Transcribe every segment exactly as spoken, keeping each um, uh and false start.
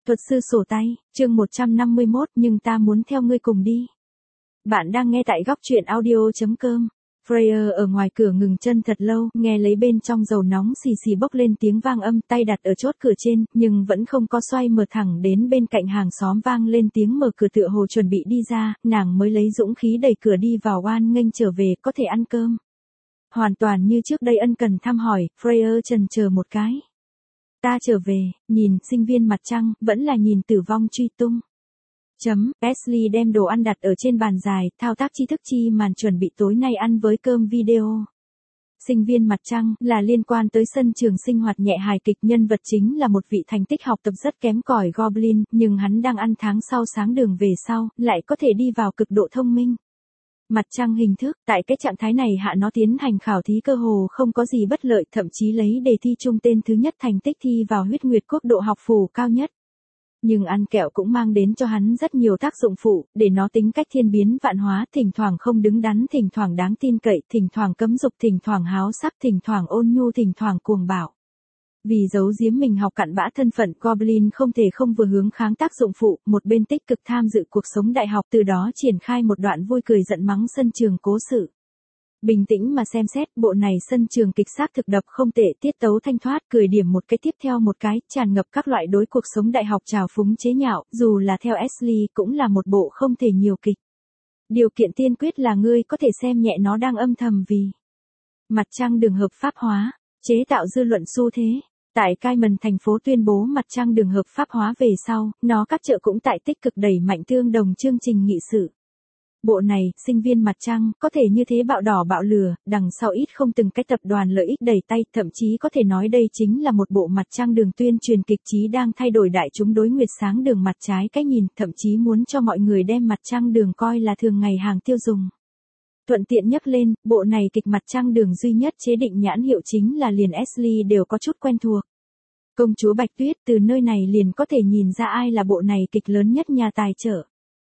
Thuật sư sổ tay, chương một trăm năm mươi mốt, nhưng ta muốn theo ngươi cùng đi. Bạn đang nghe tại góc truyện audio.com. Freya ở ngoài cửa ngừng chân thật lâu, nghe lấy bên trong dầu nóng xì xì bốc lên tiếng vang âm, tay đặt ở chốt cửa trên, nhưng vẫn không có xoay, mở thẳng đến bên cạnh hàng xóm vang lên tiếng mở cửa, tựa hồ chuẩn bị đi ra, nàng mới lấy dũng khí đẩy cửa đi vào, oan nghênh trở về, có thể ăn cơm. Hoàn toàn như trước đây ân cần thăm hỏi, Freya chần chờ một cái. Ta trở về, nhìn, sinh viên mặt trăng, vẫn là nhìn tử vong truy tung. Chấm, Ashley đem đồ ăn đặt ở trên bàn dài, thao tác chi thức chi màn chuẩn bị tối nay ăn với cơm video. Sinh viên mặt trăng, là liên quan tới sân trường sinh hoạt nhẹ hài kịch, nhân vật chính là một vị thành tích học tập rất kém cỏi Goblin, nhưng hắn đang ăn tháng sau sáng đường về sau, lại có thể đi vào cực độ thông minh. Mặt trăng hình thức, tại cái trạng thái này hạ nó tiến hành khảo thí cơ hồ không có gì bất lợi, thậm chí lấy đề thi chung tên thứ nhất thành tích thi vào huyết nguyệt quốc độ học phủ cao nhất. Nhưng ăn kẹo cũng mang đến cho hắn rất nhiều tác dụng phụ, để nó tính cách thiên biến vạn hóa, thỉnh thoảng không đứng đắn, thỉnh thoảng đáng tin cậy, thỉnh thoảng cấm dục, thỉnh thoảng háo sắc, thỉnh thoảng ôn nhu, thỉnh thoảng cuồng bạo. Vì giấu giếm mình học cặn bã thân phận, Goblin không thể không vừa hướng kháng tác dụng phụ, một bên tích cực tham dự cuộc sống đại học, từ đó triển khai một đoạn vui cười giận mắng sân trường cố sự. Bình tĩnh mà xem xét, bộ này sân trường kịch xác thực đập không tệ, tiết tấu thanh thoát, cười điểm một cái tiếp theo một cái, tràn ngập các loại đối cuộc sống đại học trào phúng chế nhạo, dù là theo Ashley cũng là một bộ không thể nhiều kịch. Điều kiện tiên quyết là ngươi có thể xem nhẹ nó đang âm thầm vì mặt trăng đường hợp pháp hóa, chế tạo dư luận xu thế. Tại Cayman thành phố tuyên bố mặt trăng đường hợp pháp hóa về sau, nó các chợ cũng tại tích cực đẩy mạnh tương đồng chương trình nghị sự. Bộ này, sinh viên mặt trăng, có thể như thế bạo đỏ bạo lửa, đằng sau ít không từng cái tập đoàn lợi ích đẩy tay, thậm chí có thể nói đây chính là một bộ mặt trăng đường tuyên truyền kịch chí đang thay đổi đại chúng đối nguyệt sáng đường mặt trái cái nhìn, thậm chí muốn cho mọi người đem mặt trăng đường coi là thường ngày hàng tiêu dùng. Thuận tiện nhắc lên, bộ này kịch mặt trăng đường duy nhất chế định nhãn hiệu chính là liền Ashley đều có chút quen thuộc. Công chúa Bạch Tuyết, từ nơi này liền có thể nhìn ra ai là bộ này kịch lớn nhất nhà tài trợ.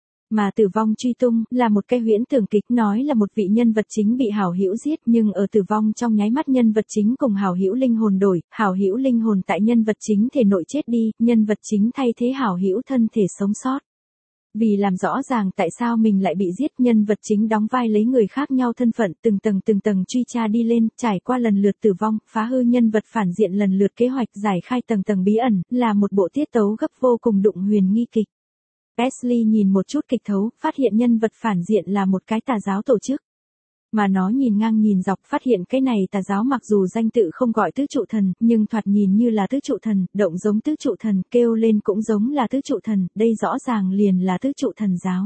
Mà tử vong truy tung, là một cái huyễn tưởng kịch, nói là một vị nhân vật chính bị hảo hữu giết, nhưng ở tử vong trong nháy mắt nhân vật chính cùng hảo hữu linh hồn đổi, hảo hữu linh hồn tại nhân vật chính thể nội chết đi, nhân vật chính thay thế hảo hữu thân thể sống sót. Vì làm rõ ràng tại sao mình lại bị giết, nhân vật chính đóng vai lấy người khác nhau thân phận, từng tầng từng tầng truy tra đi lên, trải qua lần lượt tử vong, phá hư nhân vật phản diện lần lượt kế hoạch, giải khai tầng tầng bí ẩn, là một bộ tiết tấu gấp vô cùng đụng huyền nghi kịch. Ashley nhìn một chút kịch thấu, phát hiện nhân vật phản diện là một cái tà giáo tổ chức. Mà nó nhìn ngang nhìn dọc, phát hiện cái này tà giáo mặc dù danh tự không gọi tứ trụ thần, nhưng thoạt nhìn như là tứ trụ thần, động giống tứ trụ thần, kêu lên cũng giống là tứ trụ thần, đây rõ ràng liền là tứ trụ thần giáo.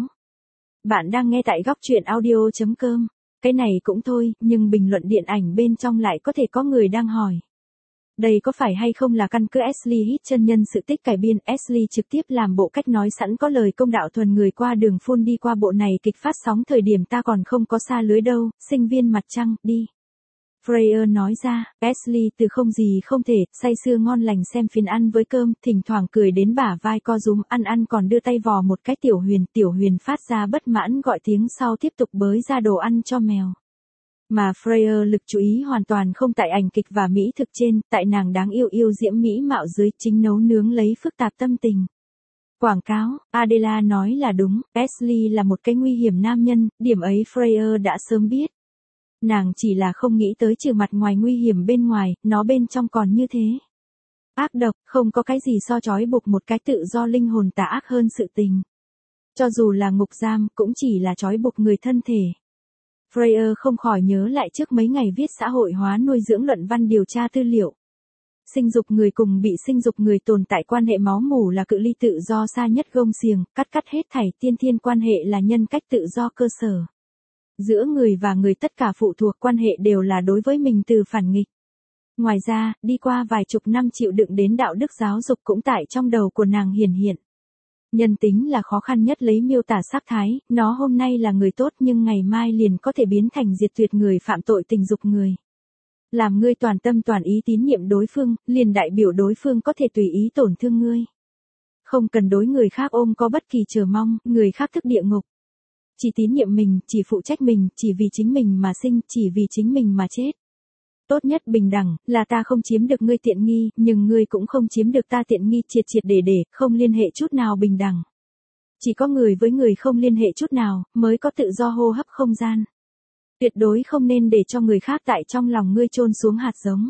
Bạn đang nghe tại góc truyện audio.com. Cái này cũng thôi, nhưng bình luận điện ảnh bên trong lại có thể có người đang hỏi. Đây có phải hay không là căn cứ Ashley hít chân nhân sự tích cải biên, Ashley trực tiếp làm bộ cách nói sẵn có lời công đạo thuần người qua đường phun đi qua bộ này kịch phát sóng thời điểm ta còn không có xa lưới đâu, sinh viên mặt trăng, đi. Freya nói ra, Ashley từ không gì không thể, say sưa ngon lành xem phim ăn với cơm, thỉnh thoảng cười đến bả vai co rúm, ăn ăn còn đưa tay vò một cái tiểu huyền, tiểu huyền phát ra bất mãn gọi tiếng sau tiếp tục bới ra đồ ăn cho mèo. Mà Freya lực chú ý hoàn toàn không tại ảnh kịch và mỹ thực trên, tại nàng đáng yêu yêu diễm mỹ mạo dưới, chính nấu nướng lấy phức tạp tâm tình. Quảng cáo, Adela nói là đúng, Ashley là một cái nguy hiểm nam nhân, điểm ấy Freya đã sớm biết. Nàng chỉ là không nghĩ tới trừ mặt ngoài nguy hiểm bên ngoài, nó bên trong còn như thế. Ác độc, không có cái gì so chói buộc một cái tự do linh hồn tà ác hơn sự tình. Cho dù là ngục giam, cũng chỉ là chói buộc người thân thể. Freya không khỏi nhớ lại trước mấy ngày viết xã hội hóa nuôi dưỡng luận văn điều tra tư liệu. Sinh dục người cùng bị sinh dục người tồn tại quan hệ máu mủ là cự ly tự do xa nhất gông xiềng, cắt cắt hết thảy tiên thiên quan hệ là nhân cách tự do cơ sở. Giữa người và người tất cả phụ thuộc quan hệ đều là đối với mình từ phản nghịch. Ngoài ra, đi qua vài chục năm chịu đựng đến đạo đức giáo dục cũng tại trong đầu của nàng hiển hiện. Nhân tính là khó khăn nhất lấy miêu tả sắc thái, nó hôm nay là người tốt nhưng ngày mai liền có thể biến thành diệt tuyệt người phạm tội tình dục người. Làm ngươi toàn tâm toàn ý tín nhiệm đối phương, liền đại biểu đối phương có thể tùy ý tổn thương ngươi. Không cần đối người khác ôm có bất kỳ chờ mong, người khác thức địa ngục. Chỉ tín nhiệm mình, chỉ phụ trách mình, chỉ vì chính mình mà sinh, chỉ vì chính mình mà chết. Tốt nhất bình đẳng, là ta không chiếm được ngươi tiện nghi, nhưng ngươi cũng không chiếm được ta tiện nghi, triệt triệt để để, không liên hệ chút nào bình đẳng. Chỉ có người với người không liên hệ chút nào, mới có tự do hô hấp không gian. Tuyệt đối không nên để cho người khác tại trong lòng ngươi chôn xuống hạt giống.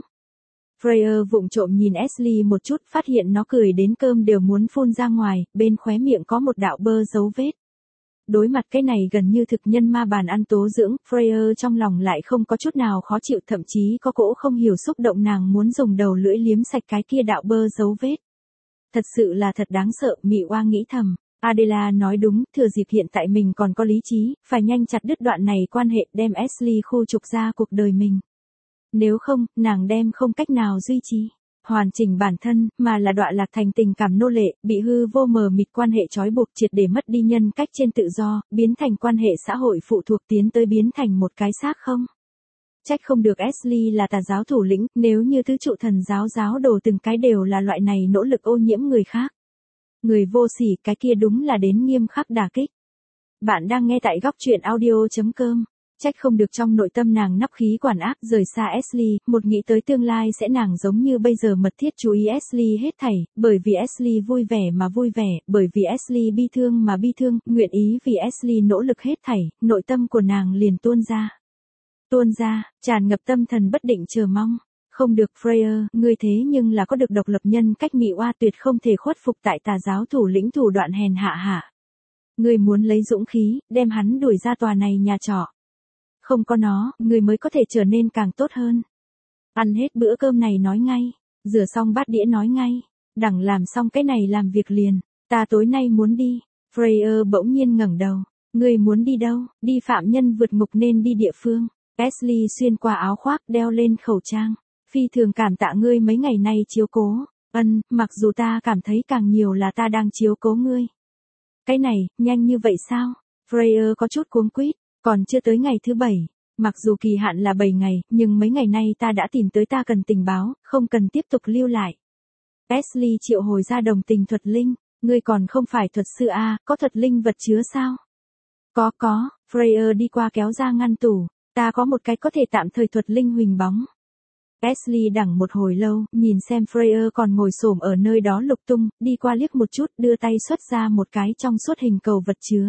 Freya vụng trộm nhìn Ashley một chút, phát hiện nó cười đến cơm đều muốn phun ra ngoài, bên khóe miệng có một đạo bơ dấu vết. Đối mặt cái này gần như thực nhân ma bàn ăn tố dưỡng, Freya trong lòng lại không có chút nào khó chịu, thậm chí có cỗ không hiểu xúc động, nàng muốn dùng đầu lưỡi liếm sạch cái kia đạo bơ dấu vết. Thật sự là thật đáng sợ, Mị Oa nghĩ thầm. Adela nói đúng, thừa dịp hiện tại mình còn có lý trí, phải nhanh chặt đứt đoạn này quan hệ, đem Ashley khu trục ra cuộc đời mình. Nếu không, nàng đem không cách nào duy trì, hoàn chỉnh bản thân, mà là đọa lạc thành tình cảm nô lệ, bị hư vô mờ mịt quan hệ trói buộc, triệt để mất đi nhân cách trên tự do, biến thành quan hệ xã hội phụ thuộc, tiến tới biến thành một cái xác không. Trách không được Ashley là tà giáo thủ lĩnh, nếu như tứ trụ thần giáo giáo đồ từng cái đều là loại này nỗ lực ô nhiễm người khác. Người vô sỉ, cái kia đúng là đến nghiêm khắc đả kích. Bạn đang nghe tại góc truyện audio chấm com. Trách không được trong nội tâm nàng nắp khí quản ác, rời xa Ashley, một nghĩ tới tương lai sẽ nàng giống như bây giờ mật thiết chú ý Ashley hết thảy, bởi vì Ashley vui vẻ mà vui vẻ, bởi vì Ashley bi thương mà bi thương, nguyện ý vì Ashley nỗ lực hết thảy, nội tâm của nàng liền tuôn ra. Tuôn ra, tràn ngập tâm thần bất định chờ mong. Không được Freya, ngươi thế nhưng là có được độc lập nhân cách, Mị Oa tuyệt không thể khuất phục tại tà giáo thủ lĩnh thủ đoạn hèn hạ hạ. Ngươi muốn lấy dũng khí, đem hắn đuổi ra tòa này nhà trọ. Không có nó, ngươi mới có thể trở nên càng tốt hơn. Ăn hết bữa cơm này nói ngay, rửa xong bát đĩa nói ngay, đẳng làm xong cái này làm việc liền, ta tối nay muốn đi. Freya bỗng nhiên ngẩng đầu, ngươi muốn đi đâu? Đi phạm nhân vượt ngục nên đi địa phương. Ashley xuyên qua áo khoác, đeo lên khẩu trang. Phi thường cảm tạ ngươi mấy ngày nay chiếu cố. Ân, mặc dù ta cảm thấy càng nhiều là ta đang chiếu cố ngươi. Cái này, nhanh như vậy sao? Freya có chút cuống quýt, còn chưa tới ngày thứ bảy. Mặc dù kỳ hạn là bảy ngày, nhưng mấy ngày nay ta đã tìm tới ta cần tình báo, không cần tiếp tục lưu lại. Ashley triệu hồi ra đồng tình thuật linh. Ngươi còn không phải thuật sư à, có thuật linh vật chứa sao? Có có, Freya đi qua kéo ra ngăn tủ. Ta có một cái có thể tạm thời thuật linh huỳnh bóng. Ashley đẳng một hồi lâu, nhìn xem Freya còn ngồi xổm ở nơi đó lục tung, đi qua liếc một chút, đưa tay xuất ra một cái trong suốt hình cầu vật chứa.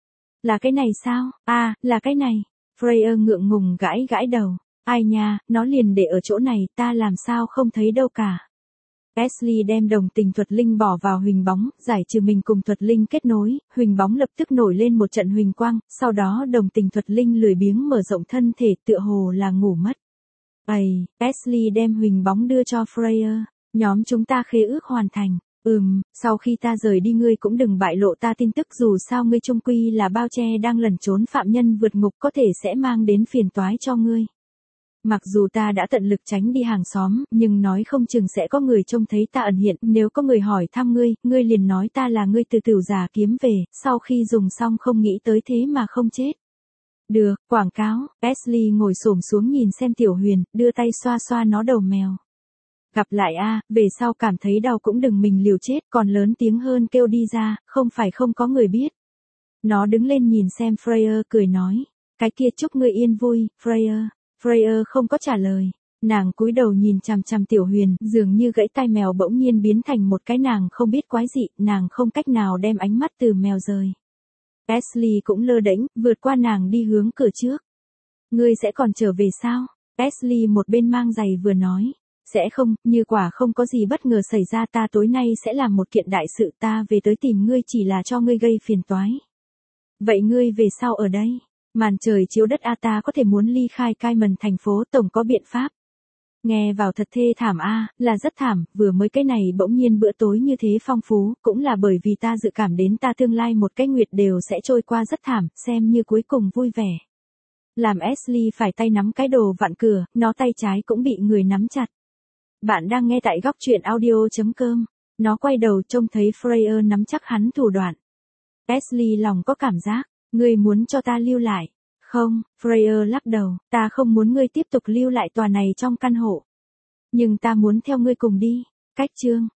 Là cái này sao? À, là cái này. Freya ngượng ngùng gãi gãi đầu. Ai nha, nó liền để ở chỗ này, ta làm sao không thấy đâu cả. Ashley đem đồng tình thuật linh bỏ vào huỳnh bóng, giải trừ mình cùng thuật linh kết nối, huỳnh bóng lập tức nổi lên một trận huỳnh quang, sau đó đồng tình thuật linh lười biếng mở rộng thân thể, tựa hồ là ngủ mất. Ây, Ashley đem huỳnh bóng đưa cho Freya, nhóm chúng ta khế ước hoàn thành. Ừm, sau khi ta rời đi ngươi cũng đừng bại lộ ta tin tức, dù sao ngươi chung quy là bao che đang lẩn trốn phạm nhân vượt ngục, có thể sẽ mang đến phiền toái cho ngươi. Mặc dù ta đã tận lực tránh đi hàng xóm, nhưng nói không chừng sẽ có người trông thấy ta ẩn hiện, nếu có người hỏi thăm ngươi, ngươi liền nói ta là ngươi từ tửu giả kiếm về, sau khi dùng xong không nghĩ tới thế mà không chết. Được, quảng cáo. Ashley ngồi xổm xuống nhìn xem Tiểu Huyền, đưa tay xoa xoa nó đầu mèo. Gặp lại a, về sau cảm thấy đau cũng đừng mình liều chết, còn lớn tiếng hơn kêu đi ra, không phải không có người biết. Nó đứng lên nhìn xem Freya, cười nói, cái kia chúc ngươi yên vui, Freya. Freya không có trả lời. Nàng cúi đầu nhìn chằm chằm Tiểu Huyền, dường như gãy tai mèo bỗng nhiên biến thành một cái nàng không biết quái dị, nàng không cách nào đem ánh mắt từ mèo rời. Ashley cũng lơ đễnh, vượt qua nàng đi hướng cửa trước. Ngươi sẽ còn trở về sao? Ashley một bên mang giày vừa nói. Sẽ không, như quả không có gì bất ngờ xảy ra, ta tối nay sẽ làm một kiện đại sự, ta về tới tìm ngươi chỉ là cho ngươi gây phiền toái. Vậy ngươi về sau ở đây? Màn trời chiếu đất a, ta có thể muốn ly khai Cayman thành phố, tổng có biện pháp. Nghe vào thật thê thảm a, là rất thảm, vừa mới cái này bỗng nhiên bữa tối như thế phong phú, cũng là bởi vì ta dự cảm đến ta tương lai một cái nguyệt đều sẽ trôi qua rất thảm, xem như cuối cùng vui vẻ. Làm Ashley phải tay nắm cái đồ vặn cửa, nó tay trái cũng bị người nắm chặt. Bạn đang nghe tại góc truyện audio chấm com. Nó quay đầu trông thấy Freya nắm chắc hắn thủ đoạn. Ashley lòng có cảm giác, ngươi muốn cho ta lưu lại. Không, Freya lắc đầu, ta không muốn ngươi tiếp tục lưu lại tòa này trong căn hộ. Nhưng ta muốn theo ngươi cùng đi. Cách chương.